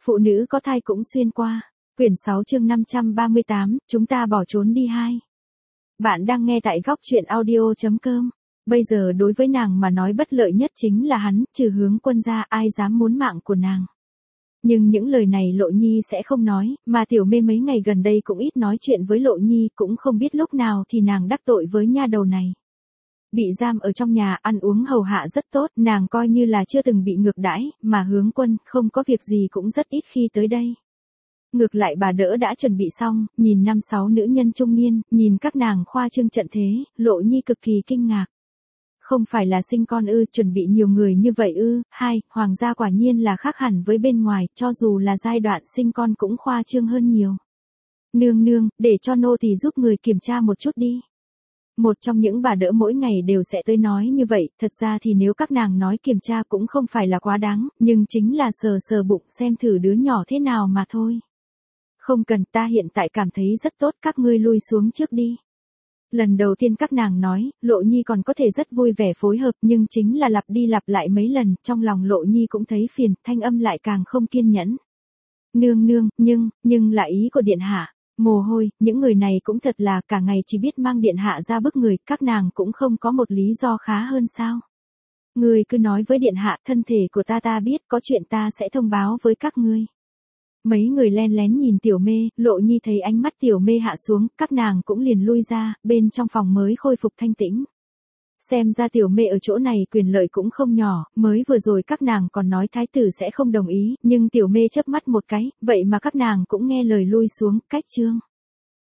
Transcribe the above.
Phụ nữ có thai cũng xuyên qua. Quyển 6 chương 538, chúng ta bỏ trốn đi 2. Bạn đang nghe tại góc truyện audio.com. Bây giờ đối với nàng mà nói bất lợi nhất chính là hắn, trừ Hướng Quân ra ai dám muốn mạng của nàng. Nhưng những lời này Lộ Nhi sẽ không nói, mà Tiểu Mê mấy ngày gần đây cũng ít nói chuyện với Lộ Nhi, cũng không biết lúc nào thì nàng đắc tội với nha đầu này. Bị giam ở trong nhà, ăn uống hầu hạ rất tốt, nàng coi như là chưa từng bị ngược đãi, mà Hướng Quân không có việc gì cũng rất ít khi tới đây. Ngược lại bà đỡ đã chuẩn bị xong, nhìn 5-6 nữ nhân trung niên, nhìn các nàng khoa trương trận thế, Lộ Nhi cực kỳ kinh ngạc. Không phải là sinh con ư, chuẩn bị nhiều người như vậy ư? Hoàng gia quả nhiên là khác hẳn với bên ngoài, cho dù là giai đoạn sinh con cũng khoa trương hơn nhiều. Nương nương, để cho nô tỳ giúp người kiểm tra một chút đi. Một trong những bà đỡ mỗi ngày đều sẽ tới nói như vậy, thật ra thì nếu các nàng nói kiểm tra cũng không phải là quá đáng, nhưng chính là sờ sờ bụng xem thử đứa nhỏ thế nào mà thôi. Không cần, ta hiện tại cảm thấy rất tốt, các ngươi lui xuống trước đi. Lần đầu tiên các nàng nói, Lộ Nhi còn có thể rất vui vẻ phối hợp, nhưng chính là lặp đi lặp lại mấy lần, trong lòng Lộ Nhi cũng thấy phiền, thanh âm lại càng không kiên nhẫn. Nương nương, nhưng là ý của điện hạ. Mồ hôi, những người này cũng thật là cả ngày chỉ biết mang điện hạ ra bức người, các nàng cũng không có một lý do khá hơn sao. Ngươi cứ nói với điện hạ, thân thể của ta biết, có chuyện ta sẽ thông báo với các ngươi. Mấy người len lén nhìn Tiểu Mê, Lộ Nhi thấy ánh mắt Tiểu Mê hạ xuống, các nàng cũng liền lui ra, bên trong phòng mới khôi phục thanh tĩnh. Xem ra Tiểu Mê ở chỗ này quyền lợi cũng không nhỏ, mới vừa rồi các nàng còn nói thái tử sẽ không đồng ý, nhưng Tiểu Mê chớp mắt một cái, vậy mà các nàng cũng nghe lời lui xuống, cách chương.